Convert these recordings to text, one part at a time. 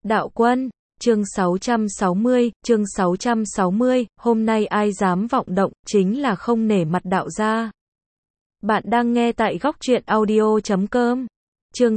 Đạo Quân, chương 660, hôm nay ai dám vọng động, chính là không nể mặt đạo gia. Bạn đang nghe tại góc truyện audio.com. Chương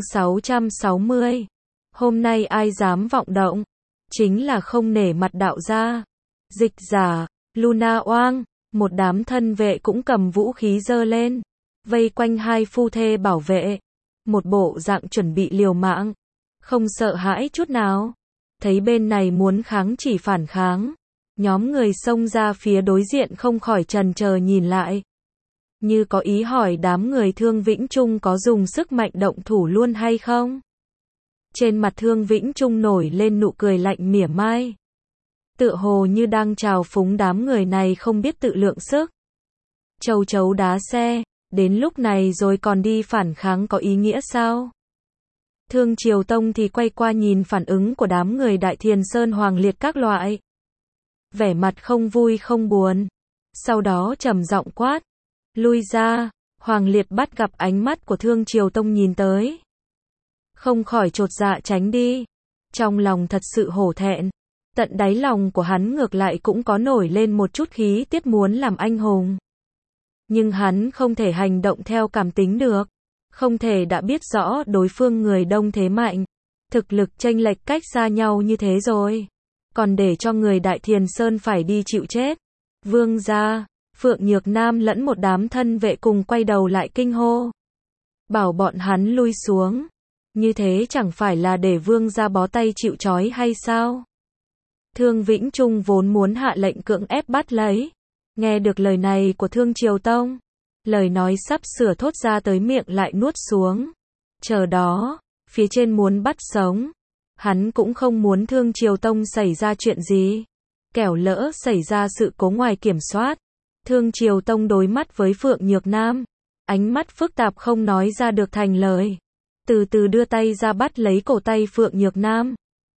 660. Hôm nay ai dám vọng động, chính là không nể mặt đạo gia. Dịch giả, Luna Oang, một đám thân vệ cũng cầm vũ khí giơ lên, vây quanh hai phu thê bảo vệ, một bộ dạng chuẩn bị liều mạng, không sợ hãi chút nào. Thấy bên này muốn kháng chỉ phản kháng, nhóm người xông ra phía đối diện không khỏi chần chờ nhìn lại, như có ý hỏi đám người Thương Vĩnh Trung có dùng sức mạnh động thủ luôn hay không. Trên mặt Thương Vĩnh Trung nổi lên nụ cười lạnh mỉa mai, tựa hồ như đang trào phúng đám người này không biết tự lượng sức. Châu chấu đá xe, đến lúc này rồi còn đi phản kháng có ý nghĩa sao? Thương Triều Tông thì quay qua nhìn phản ứng của đám người Đại Thiền Sơn Hoàng Liệt các loại, vẻ mặt không vui không buồn, sau đó trầm giọng quát, lui ra. Hoàng Liệt bắt gặp ánh mắt của Thương Triều Tông nhìn tới, không khỏi chột dạ tránh đi, trong lòng thật sự hổ thẹn. Tận đáy lòng của hắn ngược lại cũng có nổi lên một chút khí tiết muốn làm anh hùng, nhưng hắn không thể hành động theo cảm tính được, không thể đã biết rõ đối phương người đông thế mạnh, thực lực chênh lệch cách xa nhau như thế rồi, còn để cho người Đại Thiền Sơn phải đi chịu chết. Vương gia, Phượng Nhược Nam lẫn một đám thân vệ cùng quay đầu lại kinh hô, bảo bọn hắn lui xuống, như thế chẳng phải là để vương gia bó tay chịu trói hay sao? Thương Vĩnh Trung vốn muốn hạ lệnh cưỡng ép bắt lấy, nghe được lời này của Thương Triều Tông, lời nói sắp sửa thốt ra tới miệng lại nuốt xuống. Chờ đó, phía trên muốn bắt sống, hắn cũng không muốn Thương Triều Tông xảy ra chuyện gì, kẻo lỡ xảy ra sự cố ngoài kiểm soát. Thương Triều Tông đối mắt với Phượng Nhược Nam, ánh mắt phức tạp không nói ra được thành lời, từ từ đưa tay ra bắt lấy cổ tay Phượng Nhược Nam.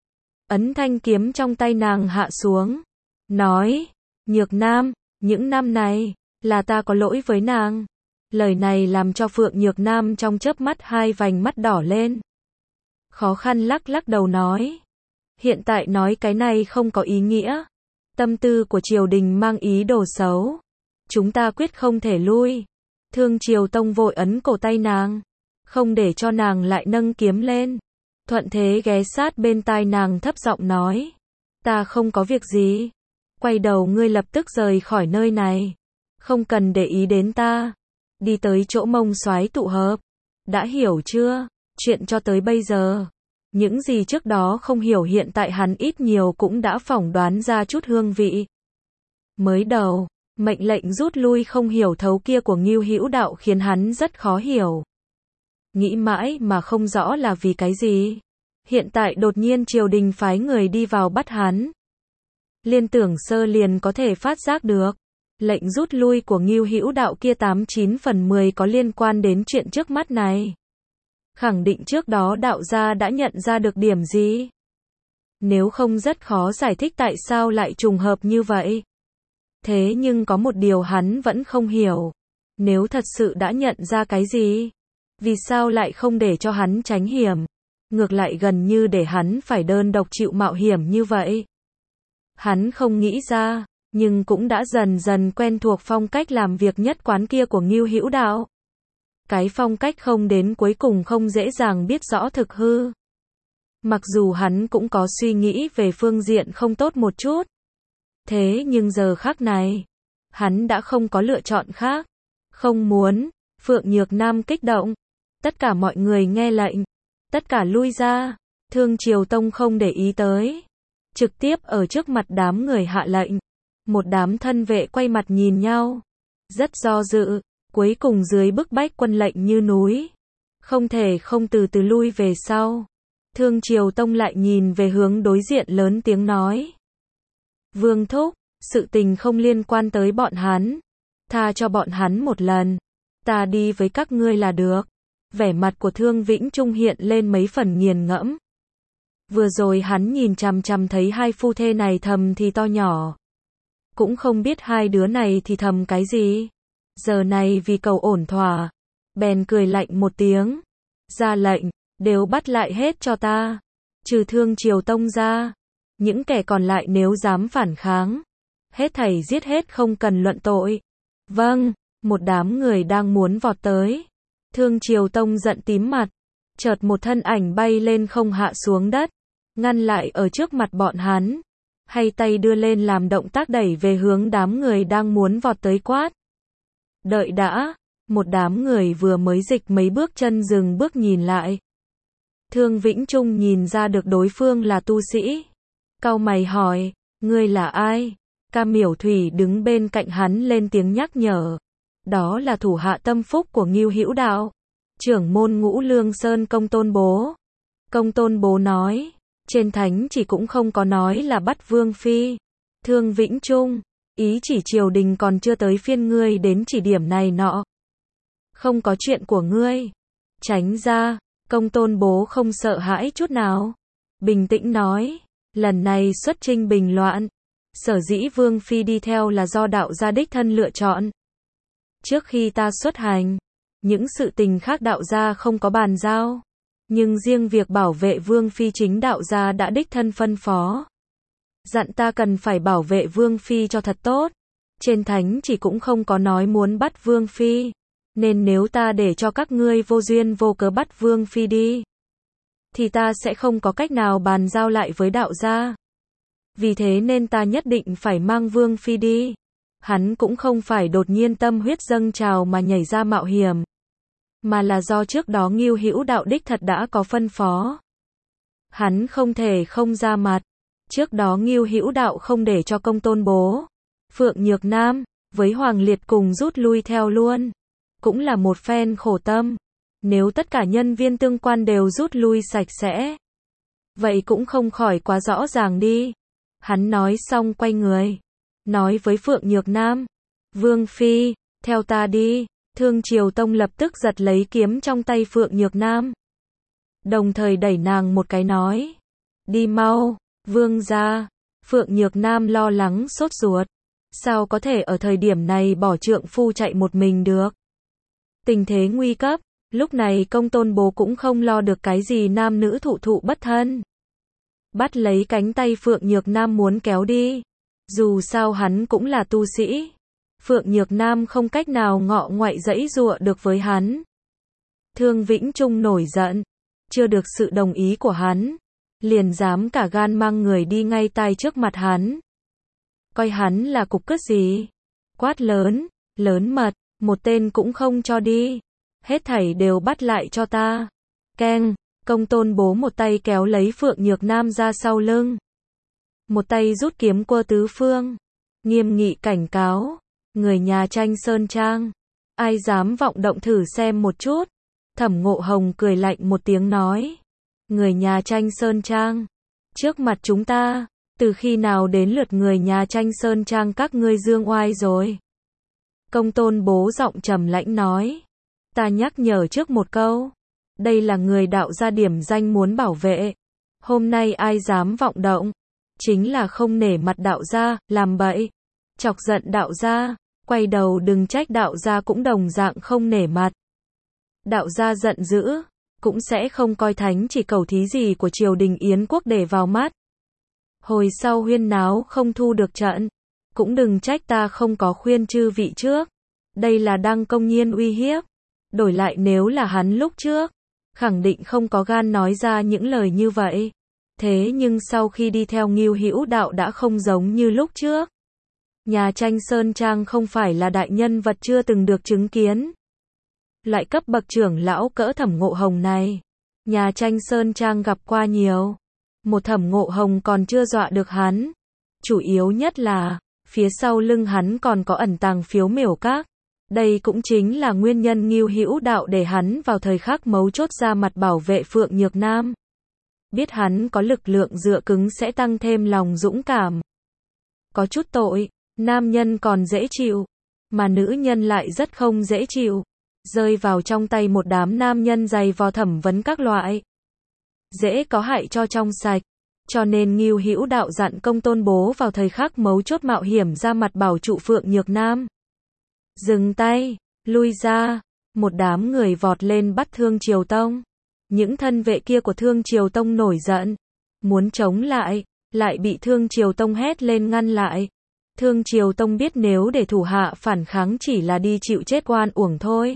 Ấn thanh kiếm trong tay nàng hạ xuống, nói, Nhược Nam, những năm này, là ta có lỗi với nàng. Lời này làm cho Phượng Nhược Nam trong chớp mắt hai vành mắt đỏ lên. Khó khăn lắc lắc đầu nói, hiện tại nói cái này không có ý nghĩa. Tâm tư của triều đình mang ý đồ xấu, chúng ta quyết không thể lui. Thương Triều Tông vội ấn cổ tay nàng, không để cho nàng lại nâng kiếm lên, thuận thế ghé sát bên tai nàng thấp giọng nói, ta không có việc gì, quay đầu ngươi lập tức rời khỏi nơi này, không cần để ý đến ta, đi tới chỗ Mông Soái tụ hợp, đã hiểu chưa? Chuyện cho tới bây giờ, những gì trước đó không hiểu hiện tại hắn ít nhiều cũng đã phỏng đoán ra chút hương vị. Mới đầu, mệnh lệnh rút lui không hiểu thấu kia của Ngưu Hữu Đạo khiến hắn rất khó hiểu, nghĩ mãi mà không rõ là vì cái gì. Hiện tại đột nhiên triều đình phái người đi vào bắt hắn, Liên Tưởng Sơ liền có thể phát giác được, lệnh rút lui của Ngưu Hữu Đạo kia 89 phần 10 có liên quan đến chuyện trước mắt này. Khẳng định trước đó đạo gia đã nhận ra được điểm gì. Nếu không rất khó giải thích tại sao lại trùng hợp như vậy. Thế nhưng có một điều hắn vẫn không hiểu. Nếu thật sự đã nhận ra cái gì, vì sao lại không để cho hắn tránh hiểm, ngược lại gần như để hắn phải đơn độc chịu mạo hiểm như vậy. Hắn không nghĩ ra, nhưng cũng đã dần dần quen thuộc phong cách làm việc nhất quán kia của Ngưu Hữu Đạo. Cái phong cách không đến cuối cùng không dễ dàng biết rõ thực hư. Mặc dù hắn cũng có suy nghĩ về phương diện không tốt một chút, thế nhưng giờ khắc này, hắn đã không có lựa chọn khác. Không muốn. Phượng Nhược Nam kích động, tất cả mọi người nghe lệnh, tất cả lui ra. Thương Triều Tông không để ý tới, trực tiếp ở trước mặt đám người hạ lệnh. Một đám thân vệ quay mặt nhìn nhau, rất do dự, cuối cùng dưới bức bách quân lệnh như núi, không thể không từ từ lui về sau. Thương Triều Tông lại nhìn về hướng đối diện lớn tiếng nói, Vương thúc, sự tình không liên quan tới bọn hắn, tha cho bọn hắn một lần, ta đi với các ngươi là được. Vẻ mặt của Thương Vĩnh Trung hiện lên mấy phần nghiền ngẫm. Vừa rồi hắn nhìn chằm chằm thấy hai phu thê này thầm thì to nhỏ, cũng không biết hai đứa này thì thầm cái gì. Giờ này vì cầu ổn thỏa, bèn cười lạnh một tiếng, ra lệnh, đều bắt lại hết cho ta. trừ Thương Triều Tông ra, những kẻ còn lại nếu dám phản kháng, hết thảy giết hết không cần luận tội. Vâng, một đám người đang muốn vọt tới. Thương Triều Tông giận tím mặt, chợt một thân ảnh bay lên không hạ xuống đất, ngăn lại ở trước mặt bọn hắn, hay tay đưa lên làm động tác đẩy về hướng đám người đang muốn vọt tới quát. Đợi đã, một đám người vừa mới dịch mấy bước chân dừng bước nhìn lại. Thương Vĩnh Trung nhìn ra được đối phương là tu sĩ. Cau mày hỏi, ngươi là ai? Ca Miểu Thủy đứng bên cạnh hắn lên tiếng nhắc nhở. Đó là thủ hạ tâm phúc của Ngưu Hữu Đạo, trưởng môn Ngũ Lương Sơn Công Tôn Bố. Công Tôn Bố nói, trên thánh chỉ cũng không có nói là bắt Vương Phi. Thương Vĩnh Trung, ý chỉ triều đình còn chưa tới phiên ngươi đến chỉ điểm này nọ. Không có chuyện của ngươi. Tránh ra, Công Tôn Bố không sợ hãi chút nào. Bình tĩnh nói, lần này xuất chinh bình loạn, sở dĩ Vương Phi đi theo là do đạo gia đích thân lựa chọn. Trước khi ta xuất hành, những sự tình khác đạo gia không có bàn giao. Nhưng riêng việc bảo vệ Vương Phi chính đạo gia đã đích thân phân phó. Dặn ta cần phải bảo vệ Vương Phi cho thật tốt. Trên thánh chỉ cũng không có nói muốn bắt Vương Phi. Nên nếu ta để cho các ngươi vô duyên vô cớ bắt Vương Phi đi, thì ta sẽ không có cách nào bàn giao lại với đạo gia. Vì thế nên ta nhất định phải mang Vương Phi đi. Hắn cũng không phải đột nhiên tâm huyết dâng trào mà nhảy ra mạo hiểm, mà là do trước đó Ngưu Hữu Đạo đích thật đã có phân phó. Hắn không thể không ra mặt. Trước đó Ngưu Hữu Đạo không để cho Công Tôn Bố, Phượng Nhược Nam, với Hoàng Liệt cùng rút lui theo luôn. Cũng là một phen khổ tâm. Nếu tất cả nhân viên tương quan đều rút lui sạch sẽ, vậy cũng không khỏi quá rõ ràng đi. Hắn nói xong quay người, nói với Phượng Nhược Nam, Vương Phi, theo ta đi. Thương Triều Tông lập tức giật lấy kiếm trong tay Phượng Nhược Nam, đồng thời đẩy nàng một cái nói, đi mau, Vương gia. Phượng Nhược Nam lo lắng sốt ruột, sao có thể ở thời điểm này bỏ trượng phu chạy một mình được. Tình thế nguy cấp, lúc này Công Tôn Bố cũng không lo được cái gì nam nữ thụ thụ bất thân. Bắt lấy cánh tay Phượng Nhược Nam muốn kéo đi. Dù sao hắn cũng là tu sĩ. Phượng Nhược Nam không cách nào ngọ ngoại giãy giụa được với hắn. Thương Vĩnh Trung nổi giận, chưa được sự đồng ý của hắn, liền dám cả gan mang người đi ngay tay trước mặt hắn. Coi hắn là cục cứt gì? Quát lớn, lớn mật, một tên cũng không cho đi. Hết thảy đều bắt lại cho ta. Keng, Công Tôn Bố một tay kéo lấy Phượng Nhược Nam ra sau lưng, một tay rút kiếm quơ tứ phương, nghiêm nghị cảnh cáo, người nhà Tranh Sơn Trang, ai dám vọng động thử xem một chút. Thẩm Ngộ Hồng cười lạnh một tiếng nói, người nhà Tranh Sơn Trang, trước mặt chúng ta, từ khi nào đến lượt người nhà Tranh Sơn Trang các ngươi dương oai rồi? Công Tôn Bố giọng trầm lãnh nói, ta nhắc nhở trước một câu, đây là người đạo gia điểm danh muốn bảo vệ. Hôm nay ai dám vọng động, chính là không nể mặt đạo gia, làm bậy, chọc giận đạo gia, quay đầu đừng trách đạo gia cũng đồng dạng không nể mặt. Đạo gia giận dữ, cũng sẽ không coi thánh chỉ cầu thí gì của triều đình Yến quốc để vào mắt. Hồi sau huyên náo không thu được trận, cũng đừng trách ta không có khuyên chư vị trước. Đây là đang công nhiên uy hiếp. Đổi lại nếu là hắn lúc trước, khẳng định không có gan nói ra những lời như vậy. Thế nhưng sau khi đi theo Ngưu Hữu Đạo đã không giống như lúc trước. Nhà Tranh Sơn Trang không phải là đại nhân vật chưa từng được chứng kiến. Loại cấp bậc trưởng lão cỡ Thẩm Ngộ Hồng này, nhà Tranh Sơn Trang gặp qua nhiều. Một Thẩm Ngộ Hồng còn chưa dọa được hắn. Chủ yếu nhất là, phía sau lưng hắn còn có ẩn tàng Phiếu Miểu Các. Đây cũng chính là nguyên nhân Ngưu Hữu Đạo để hắn vào thời khắc mấu chốt ra mặt bảo vệ Phượng Nhược Nam. Biết hắn có lực lượng dựa cứng sẽ tăng thêm lòng dũng cảm. Có chút tội, nam nhân còn dễ chịu, mà nữ nhân lại rất không dễ chịu. Rơi vào trong tay một đám nam nhân dày vò thẩm vấn các loại, dễ có hại cho trong sạch. Cho nên Ngưu Hữu Đạo dặn Công Tôn Bố vào thời khắc mấu chốt mạo hiểm ra mặt bảo trụ Phượng Nhược Nam. Dừng tay, lui ra. Một đám người vọt lên bắt Thương Triều Tông. Những thân vệ kia của Thương Triều Tông nổi giận, muốn chống lại bị Thương Triều Tông hét lên ngăn lại. Thương Triều Tông biết nếu để thủ hạ phản kháng chỉ là đi chịu chết oan uổng thôi.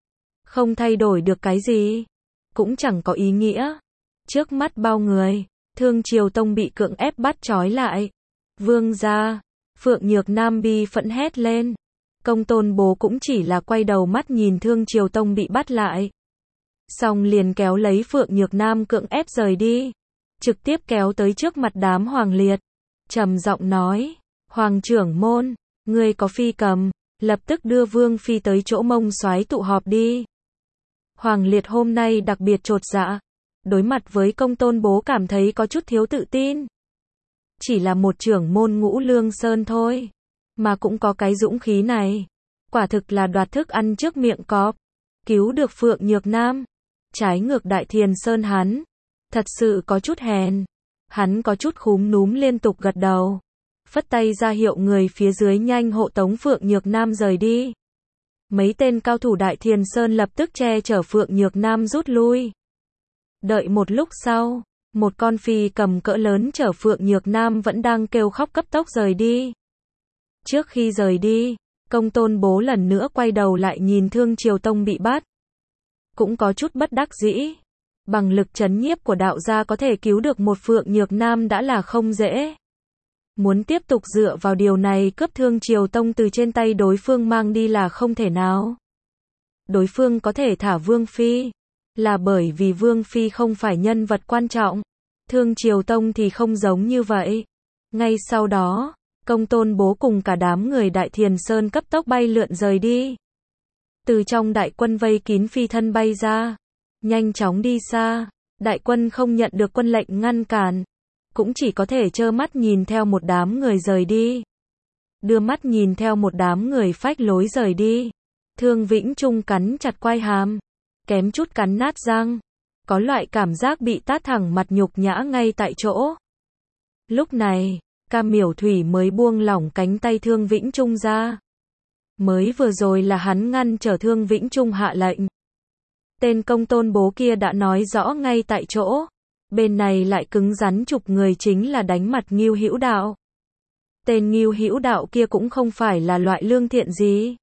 Không thay đổi được cái gì, cũng chẳng có ý nghĩa. Trước mắt bao người, Thương Triều Tông bị cưỡng ép bắt trói lại. Vương gia, Phượng Nhược Nam bi phẫn hét lên. Công Tôn Bố cũng chỉ là quay đầu mắt nhìn Thương Triều Tông bị bắt lại. Xong liền kéo lấy Phượng Nhược Nam cưỡng ép rời đi. Trực tiếp kéo tới trước mặt đám Hoàng Liệt. Trầm giọng nói, Hoàng trưởng môn, ngươi có phi cầm, lập tức đưa Vương Phi tới chỗ Mông Soái tụ họp đi. Hoàng Liệt hôm nay đặc biệt chột dạ. Đối mặt với Công Tôn Bố cảm thấy có chút thiếu tự tin. Chỉ là một trưởng môn Ngũ Lương Sơn thôi, mà cũng có cái dũng khí này. Quả thực là đoạt thức ăn trước miệng cọp. Cứu được Phượng Nhược Nam. Trái ngược Đại Thiền Sơn hắn. Thật sự có chút hèn. Hắn có chút khúm núm liên tục gật đầu. Phất tay ra hiệu người phía dưới nhanh hộ tống Phượng Nhược Nam rời đi. Mấy tên cao thủ Đại Thiền Sơn lập tức che chở Phượng Nhược Nam rút lui. Đợi một lúc sau, một con phi cầm cỡ lớn chở Phượng Nhược Nam vẫn đang kêu khóc cấp tốc rời đi. Trước khi rời đi, Công Tôn Bố lần nữa quay đầu lại nhìn Thương Triều Tông bị bắt. Cũng có chút bất đắc dĩ. Bằng lực trấn nhiếp của đạo gia có thể cứu được một Phượng Nhược Nam đã là không dễ. Muốn tiếp tục dựa vào điều này cướp Thương Triều Tông từ trên tay đối phương mang đi là không thể nào. Đối phương có thể thả Vương Phi, là bởi vì Vương Phi không phải nhân vật quan trọng. Thương Triều Tông thì không giống như vậy. Ngay sau đó, Công Tôn Bố cùng cả đám người Đại Thiền Sơn cấp tốc bay lượn rời đi. Từ trong đại quân vây kín phi thân bay ra, nhanh chóng đi xa. Đại quân không nhận được quân lệnh ngăn cản, cũng chỉ có thể trơ mắt nhìn theo một đám người rời đi. Đưa mắt nhìn theo một đám người phách lối rời đi. Thương Vĩnh Trung cắn chặt quai hàm, kém chút cắn nát răng. Có loại cảm giác bị tát thẳng mặt nhục nhã ngay tại chỗ. Lúc này, Cam Miểu Thủy mới buông lỏng cánh tay Thương Vĩnh Trung ra. Mới vừa rồi là hắn ngăn trở Thương Vĩnh Trung hạ lệnh. Tên Công Tôn Bố kia đã nói rõ ngay tại chỗ. Bên này lại cứng rắn chụp người chính là đánh mặt Ngưu Hữu Đạo. Tên Ngưu Hữu Đạo kia cũng không phải là loại lương thiện gì.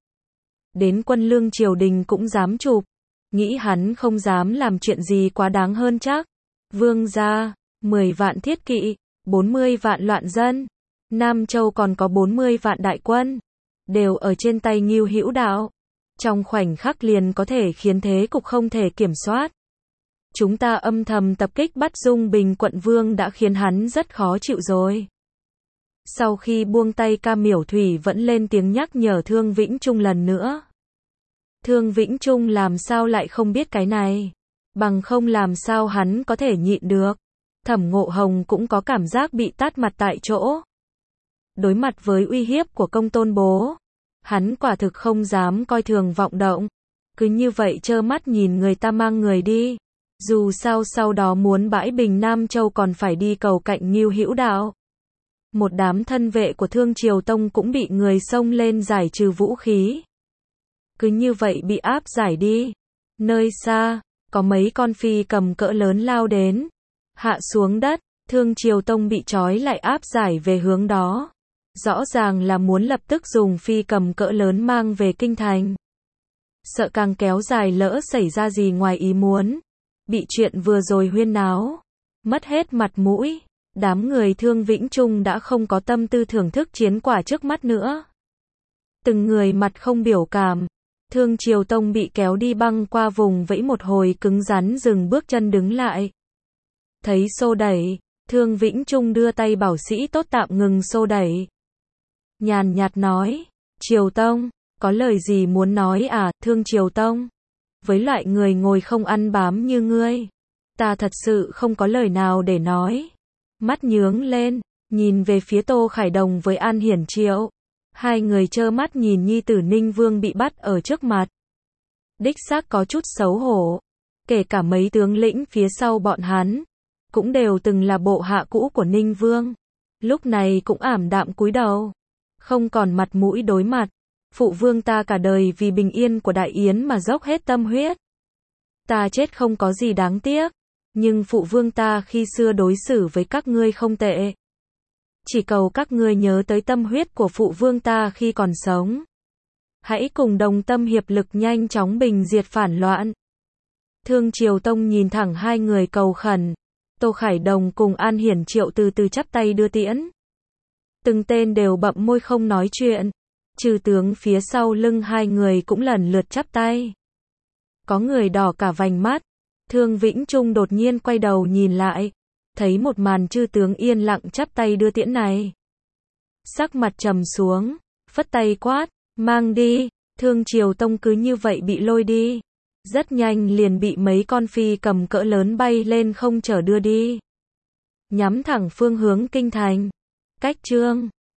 Đến quân lương triều đình cũng dám chụp. Nghĩ hắn không dám làm chuyện gì quá đáng hơn chắc. Vương gia, 10 vạn thiết kỵ, 40 vạn loạn dân. Nam Châu còn có 40 vạn đại quân. Đều ở trên tay Ngưu Hữu Đạo. Trong khoảnh khắc liền có thể khiến thế cục không thể kiểm soát. Chúng ta âm thầm tập kích bắt Dung Bình quận vương đã khiến hắn rất khó chịu rồi. Sau khi buông tay Cam Miểu Thủy vẫn lên tiếng nhắc nhở Thương Vĩnh Trung lần nữa. Thương Vĩnh Trung làm sao lại không biết cái này. Bằng không làm sao hắn có thể nhịn được. Thẩm Ngộ Hồng cũng có cảm giác bị tát mặt tại chỗ. Đối mặt với uy hiếp của Công Tôn Bố, hắn quả thực không dám coi thường vọng động. Cứ như vậy trơ mắt nhìn người ta mang người đi. Dù sao sau đó muốn bãi bình Nam Châu còn phải đi cầu cạnh Ngưu Hữu Đạo. Một đám thân vệ của Thương Triều Tông cũng bị người xông lên giải trừ vũ khí. Cứ như vậy bị áp giải đi. Nơi xa, có mấy con phi cầm cỡ lớn lao đến. Hạ xuống đất, Thương Triều Tông bị trói lại áp giải về hướng đó. Rõ ràng là muốn lập tức dùng phi cầm cỡ lớn mang về kinh thành. Sợ càng kéo dài lỡ xảy ra gì ngoài ý muốn. Bị chuyện vừa rồi huyên náo. Mất hết mặt mũi. Đám người Thương Vĩnh Trung đã không có tâm tư thưởng thức chiến quả trước mắt nữa. Từng người mặt không biểu cảm. Thương Triều Tông bị kéo đi băng qua vùng vẫy một hồi cứng rắn dừng bước chân đứng lại. Thấy xô đẩy, Thương Vĩnh Trung đưa tay bảo sĩ tốt tạm ngừng xô đẩy. Nhàn nhạt nói, Triều Tông, có lời gì muốn nói à, Thương Triều Tông? Với loại người ngồi không ăn bám như ngươi, ta thật sự không có lời nào để nói. Mắt nhướng lên, nhìn về phía Tô Khải Đồng với An Hiển Triệu. Hai người trơ mắt nhìn nhi tử Ninh Vương bị bắt ở trước mặt. Đích xác có chút xấu hổ. Kể cả mấy tướng lĩnh phía sau bọn hắn, cũng đều từng là bộ hạ cũ của Ninh Vương. Lúc này cũng ảm đạm cúi đầu. Không còn mặt mũi đối mặt. Phụ vương ta cả đời vì bình yên của Đại Yến mà dốc hết tâm huyết. Ta chết không có gì đáng tiếc. Nhưng phụ vương ta khi xưa đối xử với các ngươi không tệ. Chỉ cầu các ngươi nhớ tới tâm huyết của phụ vương ta khi còn sống. Hãy cùng đồng tâm hiệp lực nhanh chóng bình diệt phản loạn. Thương Triều Tông nhìn thẳng hai người cầu khẩn. Tô Khải Đồng cùng An Hiển Triệu từ từ chắp tay đưa tiễn. Từng tên đều bậm môi không nói chuyện. Trừ tướng phía sau lưng hai người cũng lần lượt chắp tay. Có người đỏ cả vành mắt. Thương Vĩnh Trung đột nhiên quay đầu nhìn lại. Thấy một màn chư tướng yên lặng chắp tay đưa tiễn này. Sắc mặt trầm xuống. Phất tay quát. Mang đi. Thương Triều Tông cứ như vậy bị lôi đi. Rất nhanh liền bị mấy con phi cầm cỡ lớn bay lên không chở đưa đi. Nhắm thẳng phương hướng kinh thành. Cách Trương